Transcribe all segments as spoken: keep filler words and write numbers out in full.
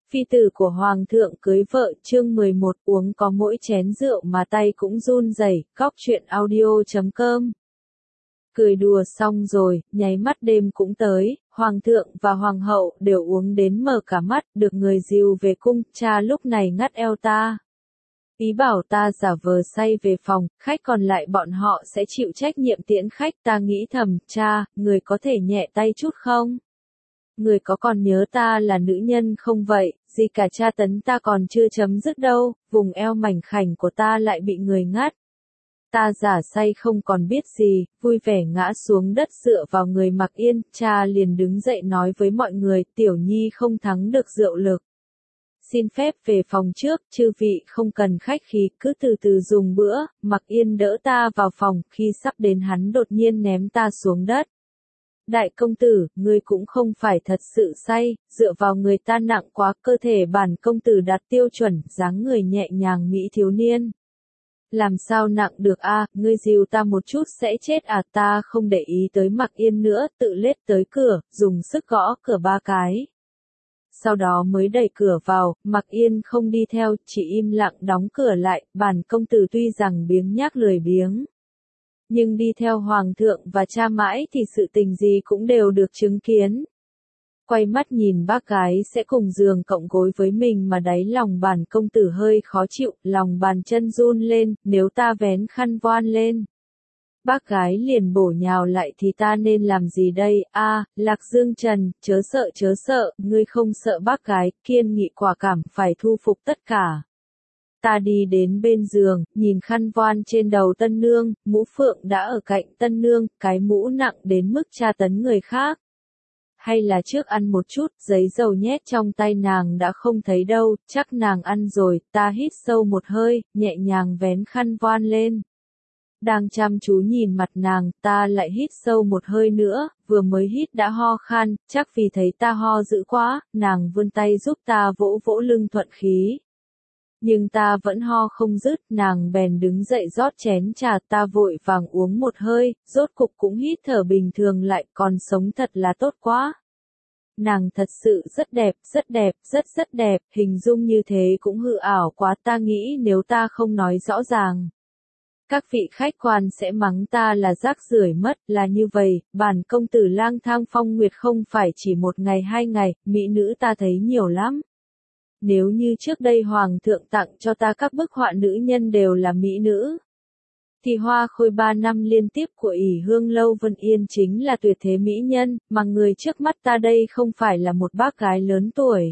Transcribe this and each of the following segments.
Phi tử của Hoàng thượng cưới vợ chương mười một uống có mỗi chén rượu mà tay cũng run rẩy, góc chuyện audio chấm com. Cười đùa xong rồi, nháy mắt đêm cũng tới, Hoàng thượng và Hoàng hậu đều uống đến mở cả mắt, được người dìu về cung, cha lúc này ngắt eo ta. Ý bảo ta giả vờ say về phòng, khách còn lại bọn họ sẽ chịu trách nhiệm tiễn khách, ta nghĩ thầm, cha, người có thể nhẹ tay chút không? Người có còn nhớ ta là nữ nhân không vậy, gì cả tra tấn ta còn chưa chấm dứt đâu, vùng eo mảnh khảnh của ta lại bị người ngắt. Ta giả say không còn biết gì, vui vẻ ngã xuống đất dựa vào người Mặc Yên, cha liền đứng dậy nói với mọi người, Tiểu Nhi không thắng được rượu lực. Xin phép về phòng trước, chư vị không cần khách khí, cứ từ từ dùng bữa, Mặc Yên đỡ ta vào phòng, khi sắp đến hắn đột nhiên ném ta xuống đất. Đại công tử, ngươi cũng không phải thật sự say, dựa vào người ta nặng quá, cơ thể bản công tử đạt tiêu chuẩn, dáng người nhẹ nhàng mỹ thiếu niên. Làm sao nặng được a, à, ngươi dìu ta một chút sẽ chết à, ta không để ý tới Mặc Yên nữa, tự lết tới cửa, dùng sức gõ cửa ba cái. Sau đó mới đẩy cửa vào, Mặc Yên không đi theo, chỉ im lặng đóng cửa lại, bản công tử tuy rằng biếng nhác lười biếng. Nhưng đi theo Hoàng thượng và cha mãi thì sự tình gì cũng đều được chứng kiến. Quay mắt nhìn bác gái sẽ cùng giường cộng gối với mình mà đáy lòng bản công tử hơi khó chịu, lòng bàn chân run lên, nếu ta vén khăn voan lên. Bác gái liền bổ nhào lại thì ta nên làm gì đây, a à, Lạc Dương Trần, chớ sợ chớ sợ, ngươi không sợ bác gái, kiên nghị quả cảm, phải thu phục tất cả. Ta đi đến bên giường, nhìn khăn voan trên đầu tân nương, mũ phượng đã ở cạnh tân nương, cái mũ nặng đến mức tra tấn người khác. Hay là trước ăn một chút, giấy dầu nhét trong tay nàng đã không thấy đâu, chắc nàng ăn rồi, ta hít sâu một hơi, nhẹ nhàng vén khăn voan lên. Đang chăm chú nhìn mặt nàng, ta lại hít sâu một hơi nữa, vừa mới hít đã ho khan, chắc vì thấy ta ho dữ quá, nàng vươn tay giúp ta vỗ vỗ lưng thuận khí. Nhưng ta vẫn ho không dứt, nàng bèn đứng dậy rót chén trà, ta vội vàng uống một hơi, rốt cục cũng hít thở bình thường lại, còn sống thật là tốt quá. Nàng thật sự rất đẹp, rất đẹp, rất rất đẹp, hình dung như thế cũng hư ảo quá, ta nghĩ nếu ta không nói rõ ràng. Các vị khách quan sẽ mắng ta là rác rưởi mất, là như vậy, bản công tử lang thang phong nguyệt không phải chỉ một ngày hai ngày, mỹ nữ ta thấy nhiều lắm. Nếu như trước đây Hoàng thượng tặng cho ta các bức họa nữ nhân đều là mỹ nữ, thì Hoa Khôi ba năm liên tiếp của ỷ Hương Lâu Vân Yên chính là tuyệt thế mỹ nhân, mà người trước mắt ta đây không phải là một bác gái lớn tuổi.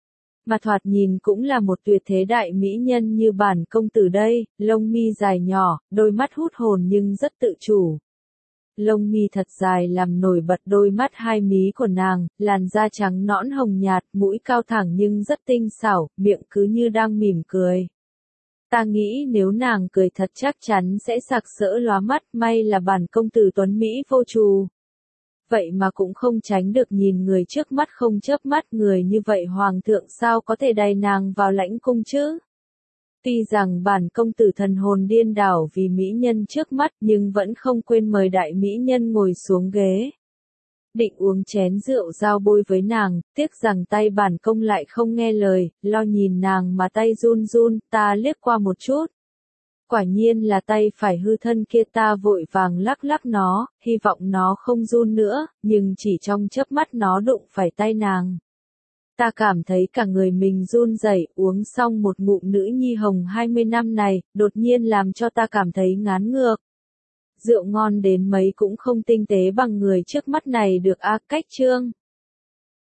Mà thoạt nhìn cũng là một tuyệt thế đại mỹ nhân như bản công tử đây, lông mi dài nhỏ, đôi mắt hút hồn nhưng rất tự chủ. Lông mi thật dài làm nổi bật đôi mắt hai mí của nàng, làn da trắng nõn hồng nhạt, mũi cao thẳng nhưng rất tinh xảo, miệng cứ như đang mỉm cười. Ta nghĩ nếu nàng cười thật chắc chắn sẽ sặc sỡ lóa mắt, may là bản công tử tuấn Mỹ vô trù. Vậy mà cũng không tránh được nhìn người trước mắt không chớp mắt, người như vậy Hoàng thượng sao có thể đày nàng vào lãnh cung chứ? Tuy rằng bản công tử thần hồn điên đảo vì mỹ nhân trước mắt nhưng vẫn không quên mời đại mỹ nhân ngồi xuống ghế. Định uống chén rượu giao bôi với nàng, tiếc rằng tay bản công lại không nghe lời, lo nhìn nàng mà tay run run, ta liếc qua một chút. Quả nhiên là tay phải hư thân kia, ta vội vàng lắc lắc nó, hy vọng nó không run nữa, nhưng chỉ trong chớp mắt nó đụng phải tay nàng. Ta cảm thấy cả người mình run rẩy, uống xong một ngụm nữ nhi hồng hai mươi năm này, đột nhiên làm cho ta cảm thấy ngán ngược. Rượu ngon đến mấy cũng không tinh tế bằng người trước mắt này được a, cách chương.